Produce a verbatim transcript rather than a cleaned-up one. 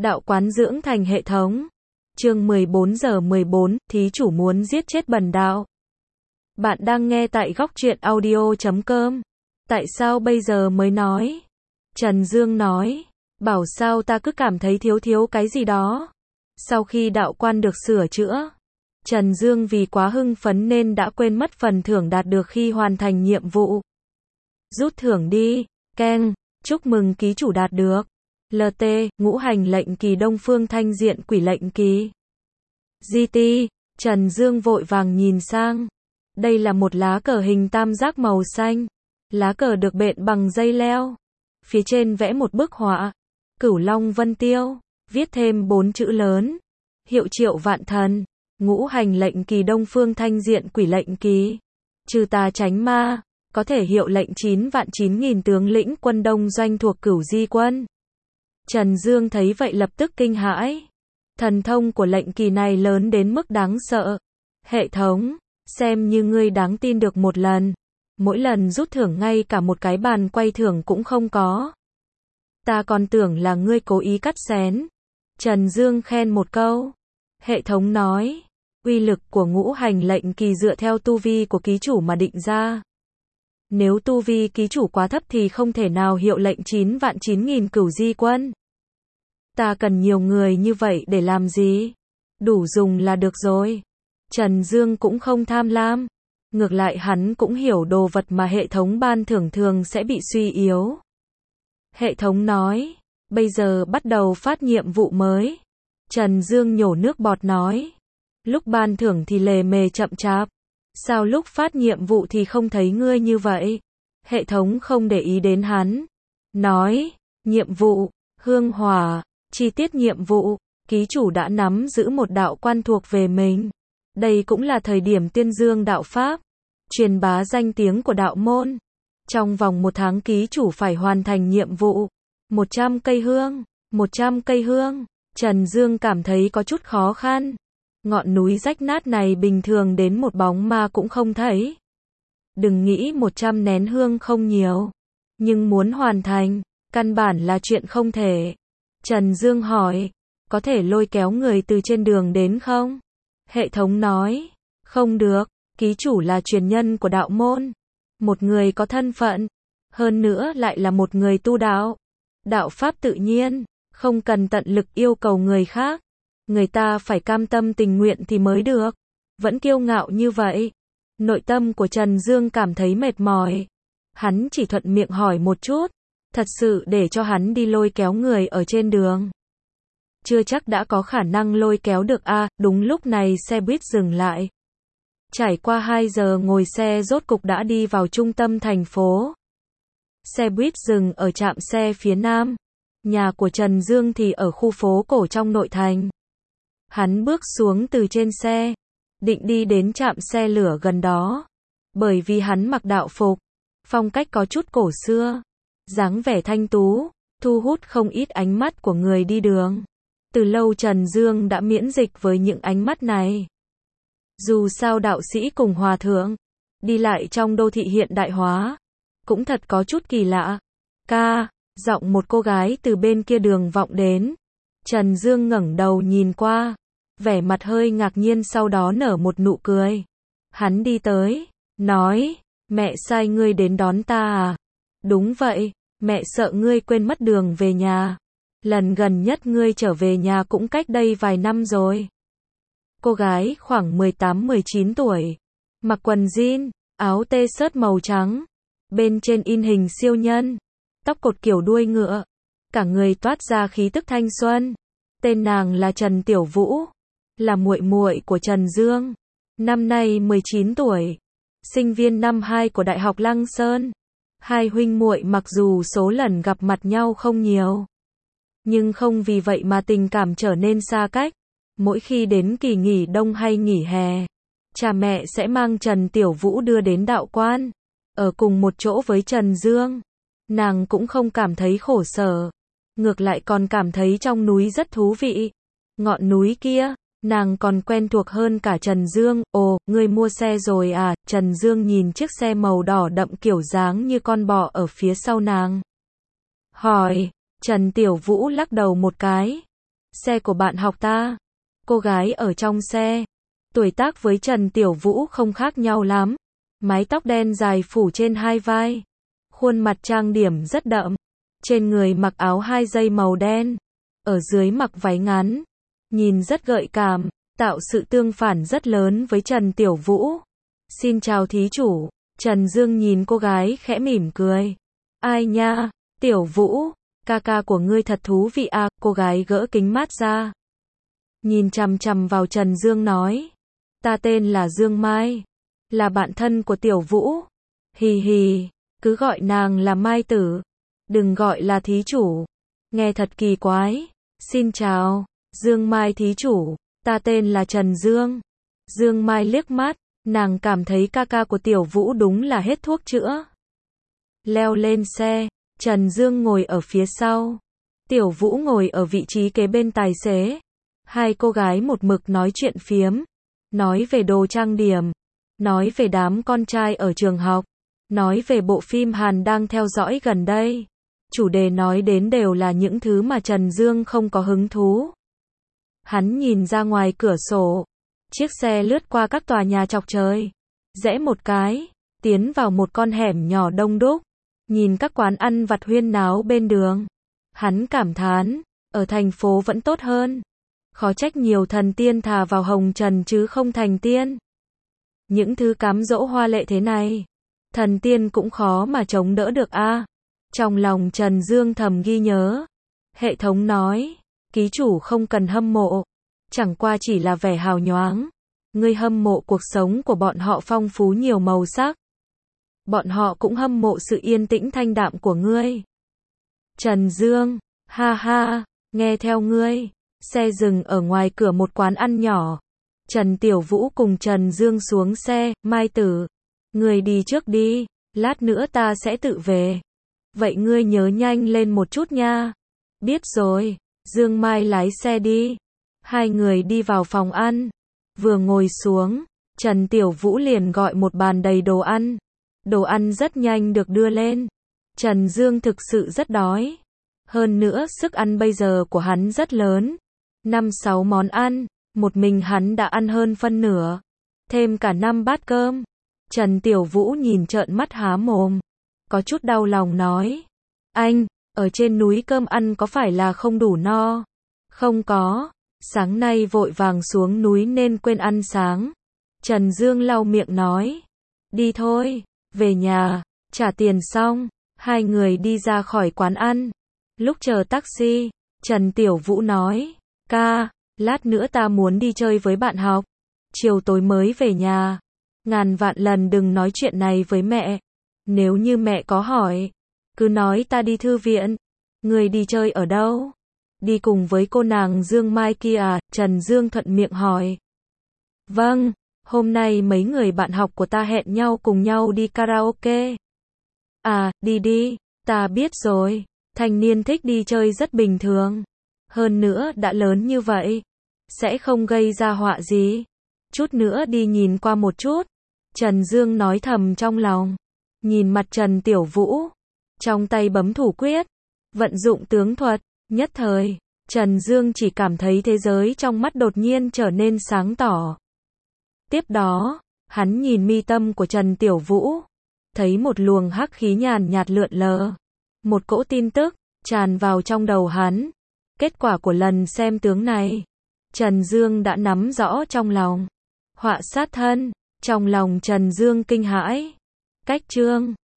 Đạo quán dưỡng thành hệ thống. Chương mười bốn giờ mười bốn, thí chủ muốn giết chết bần đạo. Bạn đang nghe tại góc truyện audio chấm com. Tại sao bây giờ mới nói? Trần Dương nói. Bảo sao ta cứ cảm thấy thiếu thiếu cái gì đó. Sau khi đạo quan được sửa chữa, Trần Dương vì quá hưng phấn nên đã quên mất phần thưởng đạt được khi hoàn thành nhiệm vụ. Rút thưởng đi. Keng. Chúc mừng ký chủ đạt được lờ tê, ngũ hành lệnh kỳ Đông Phương Thanh Diện Quỷ lệnh kỳ. giê tê. Trần Dương vội vàng nhìn sang. Đây là một lá cờ hình tam giác màu xanh. Lá cờ được bện bằng dây leo. Phía trên vẽ một bức họa Cửu Long Vân Tiêu, viết thêm bốn chữ lớn. Hiệu triệu vạn thần. Ngũ hành lệnh kỳ Đông Phương Thanh Diện Quỷ lệnh kỳ. Trừ tà tránh ma, có thể hiệu lệnh chín vạn chín nghìn tướng lĩnh quân đông doanh thuộc Cửu Di quân. Trần Dương thấy vậy lập tức kinh hãi. Thần thông của lệnh kỳ này lớn đến mức đáng sợ. Hệ thống, xem như ngươi đáng tin được một lần. Mỗi lần rút thưởng ngay cả một cái bàn quay thưởng cũng không có. Ta còn tưởng là ngươi cố ý cắt xén. Trần Dương khen một câu. Hệ thống nói, uy lực của ngũ hành lệnh kỳ dựa theo tu vi của ký chủ mà định ra. Nếu tu vi ký chủ quá thấp thì không thể nào hiệu lệnh chín vạn chín nghìn Cửu Di quân. Ta cần nhiều người như vậy để làm gì? Đủ dùng là được rồi. Trần Dương cũng không tham lam. Ngược lại hắn cũng hiểu đồ vật mà hệ thống ban thưởng thường sẽ bị suy yếu. Hệ thống nói, bây giờ bắt đầu phát nhiệm vụ mới. Trần Dương nhổ nước bọt nói. Lúc ban thưởng thì lề mề chậm chạp. Sao lúc phát nhiệm vụ thì không thấy ngươi như vậy? Hệ thống không để ý đến hắn. Nói, nhiệm vụ, hương hỏa, chi tiết nhiệm vụ, ký chủ đã nắm giữ một đạo quan thuộc về mình. Đây cũng là thời điểm tuyên dương đạo Pháp, truyền bá danh tiếng của đạo môn. Trong vòng một tháng ký chủ phải hoàn thành nhiệm vụ. một trăm cây hương, một trăm cây hương. Trần Dương cảm thấy có chút khó khăn. Ngọn núi rách nát này bình thường đến một bóng ma cũng không thấy. Đừng nghĩ một trăm nén hương không nhiều. Nhưng muốn hoàn thành, căn bản là chuyện không thể. Trần Dương hỏi, có thể lôi kéo người từ trên đường đến không? Hệ thống nói, không được, ký chủ là truyền nhân của đạo môn. Một người có thân phận, hơn nữa lại là một người tu đạo. Đạo Pháp tự nhiên, không cần tận lực yêu cầu người khác. Người ta phải cam tâm tình nguyện thì mới được. Vẫn kiêu ngạo như vậy. Nội tâm của Trần Dương cảm thấy mệt mỏi. Hắn chỉ thuận miệng hỏi một chút. Thật sự để cho hắn đi lôi kéo người ở trên đường. Chưa chắc đã có khả năng lôi kéo được a. À, đúng lúc này xe buýt dừng lại. Trải qua hai giờ ngồi xe rốt cục đã đi vào trung tâm thành phố. Xe buýt dừng ở trạm xe phía nam. Nhà của Trần Dương thì ở khu phố cổ trong nội thành. Hắn bước xuống từ trên xe, định đi đến trạm xe lửa gần đó. Bởi vì hắn mặc đạo phục, phong cách có chút cổ xưa, dáng vẻ thanh tú, thu hút không ít ánh mắt của người đi đường. Từ lâu Trần Dương đã miễn dịch với những ánh mắt này. Dù sao đạo sĩ cùng hòa thượng, đi lại trong đô thị hiện đại hóa, cũng thật có chút kỳ lạ. Ca, giọng một cô gái từ bên kia đường vọng đến. Trần Dương ngẩng đầu nhìn qua, vẻ mặt hơi ngạc nhiên sau đó nở một nụ cười. Hắn đi tới, nói, mẹ sai ngươi đến đón ta à? Đúng vậy, mẹ sợ ngươi quên mất đường về nhà. Lần gần nhất ngươi trở về nhà cũng cách đây vài năm rồi. Cô gái khoảng mười tám mười chín tuổi, mặc quần jean, áo t-shirt màu trắng, bên trên in hình siêu nhân, tóc cột kiểu đuôi ngựa, cả người toát ra khí tức thanh xuân. Tên nàng là Trần Tiểu Vũ, là muội muội của Trần Dương, năm nay mười chín tuổi, sinh viên năm hai của Đại học Lăng Sơn. Hai huynh muội mặc dù số lần gặp mặt nhau không nhiều, nhưng không vì vậy mà tình cảm trở nên xa cách. Mỗi khi đến kỳ nghỉ đông hay nghỉ hè, cha mẹ sẽ mang Trần Tiểu Vũ đưa đến đạo quan, ở cùng một chỗ với Trần Dương. Nàng cũng không cảm thấy khổ sở, ngược lại còn cảm thấy trong núi rất thú vị. Ngọn núi kia, nàng còn quen thuộc hơn cả Trần Dương. Ồ, ngươi mua xe rồi à? Trần Dương nhìn chiếc xe màu đỏ đậm kiểu dáng như con bò ở phía sau nàng. Hỏi, Trần Tiểu Vũ lắc đầu một cái. xe của bạn học ta. Cô gái ở trong xe, tuổi tác với Trần Tiểu Vũ không khác nhau lắm. Mái tóc đen dài phủ trên hai vai. Khuôn mặt trang điểm rất đậm. Trên người mặc áo hai dây màu đen. Ở dưới mặc váy ngắn. Nhìn rất gợi cảm, tạo sự tương phản rất lớn với Trần Tiểu Vũ. Xin chào thí chủ. Trần Dương nhìn cô gái khẽ mỉm cười. Ai nha, Tiểu Vũ, ca ca của ngươi thật thú vị à, cô gái gỡ kính mát ra. Nhìn chằm chằm vào Trần Dương nói. Ta tên là Dương Mai. Là bạn thân của Tiểu Vũ. Hì hì, cứ gọi nàng là Mai Tử. Đừng gọi là thí chủ. Nghe thật kỳ quái. Xin chào, Dương Mai thí chủ. Ta tên là Trần Dương. Dương Mai liếc mắt. Nàng cảm thấy ca ca của Tiểu Vũ đúng là hết thuốc chữa. Leo lên xe. Trần Dương ngồi ở phía sau. Tiểu Vũ ngồi ở vị trí kế bên tài xế. Hai cô gái một mực nói chuyện phiếm. Nói về đồ trang điểm. Nói về đám con trai ở trường học. Nói về bộ phim Hàn đang theo dõi gần đây. Chủ đề nói đến đều là những thứ mà Trần Dương không có hứng thú. Hắn nhìn ra ngoài cửa sổ. Chiếc xe lướt qua các tòa nhà chọc trời. Rẽ một cái. Tiến vào một con hẻm nhỏ đông đúc. Nhìn các quán ăn vặt huyên náo bên đường. Hắn cảm thán. Ở thành phố vẫn tốt hơn. Khó trách nhiều thần tiên thà vào hồng trần chứ không thành tiên. Những thứ cám dỗ hoa lệ thế này. Thần tiên cũng khó mà chống đỡ được a. Trong lòng Trần Dương thầm ghi nhớ. Hệ thống nói. Ký chủ không cần hâm mộ. Chẳng qua chỉ là vẻ hào nhoáng. Ngươi hâm mộ cuộc sống của bọn họ phong phú nhiều màu sắc. Bọn họ cũng hâm mộ sự yên tĩnh thanh đạm của ngươi. Trần Dương. Ha ha. Nghe theo ngươi. Xe dừng ở ngoài cửa một quán ăn nhỏ. Trần Tiểu Vũ cùng Trần Dương xuống xe. Mai Tử. Ngươi đi trước đi. Lát nữa ta sẽ tự về. Vậy ngươi nhớ nhanh lên một chút nha. Biết rồi. Dương Mai lái xe đi. Hai người đi vào phòng ăn. Vừa ngồi xuống. Trần Tiểu Vũ liền gọi một bàn đầy đồ ăn. Đồ ăn rất nhanh được đưa lên. Trần Dương thực sự rất đói. Hơn nữa sức ăn bây giờ của hắn rất lớn. Năm sáu món ăn. Một mình hắn đã ăn hơn phân nửa. Thêm cả năm bát cơm. Trần Tiểu Vũ nhìn trợn mắt há mồm. Có chút đau lòng nói. Anh, ở trên núi cơm ăn có phải là không đủ no? Không có. Sáng nay vội vàng xuống núi nên quên ăn sáng. Trần Dương lau miệng nói. Đi thôi, về nhà, trả tiền xong. Hai người đi ra khỏi quán ăn. Lúc chờ taxi, Trần Tiểu Vũ nói. Ca, lát nữa ta muốn đi chơi với bạn học. Chiều tối mới về nhà. Ngàn vạn lần đừng nói chuyện này với mẹ. Nếu như mẹ có hỏi, cứ nói ta đi thư viện. Người đi chơi ở đâu? Đi cùng với cô nàng Dương Mai kia à? Trần Dương thuận miệng hỏi. Vâng, hôm nay mấy người bạn học của ta hẹn nhau cùng nhau đi karaoke. À, đi đi, ta biết rồi. Thanh niên thích đi chơi rất bình thường. Hơn nữa đã lớn như vậy, sẽ không gây ra họa gì. Chút nữa đi nhìn qua một chút. Trần Dương nói thầm trong lòng. Nhìn mặt Trần Tiểu Vũ. Trong tay bấm thủ quyết. Vận dụng tướng thuật. Nhất thời, Trần Dương chỉ cảm thấy thế giới trong mắt đột nhiên trở nên sáng tỏ. Tiếp đó, hắn nhìn mi tâm của Trần Tiểu Vũ. Thấy một luồng hắc khí nhàn nhạt lượn lờ. Một cỗ tin tức, tràn vào trong đầu hắn. Kết quả của lần xem tướng này, Trần Dương đã nắm rõ trong lòng. Họa sát thân, trong lòng Trần Dương kinh hãi. Cách chương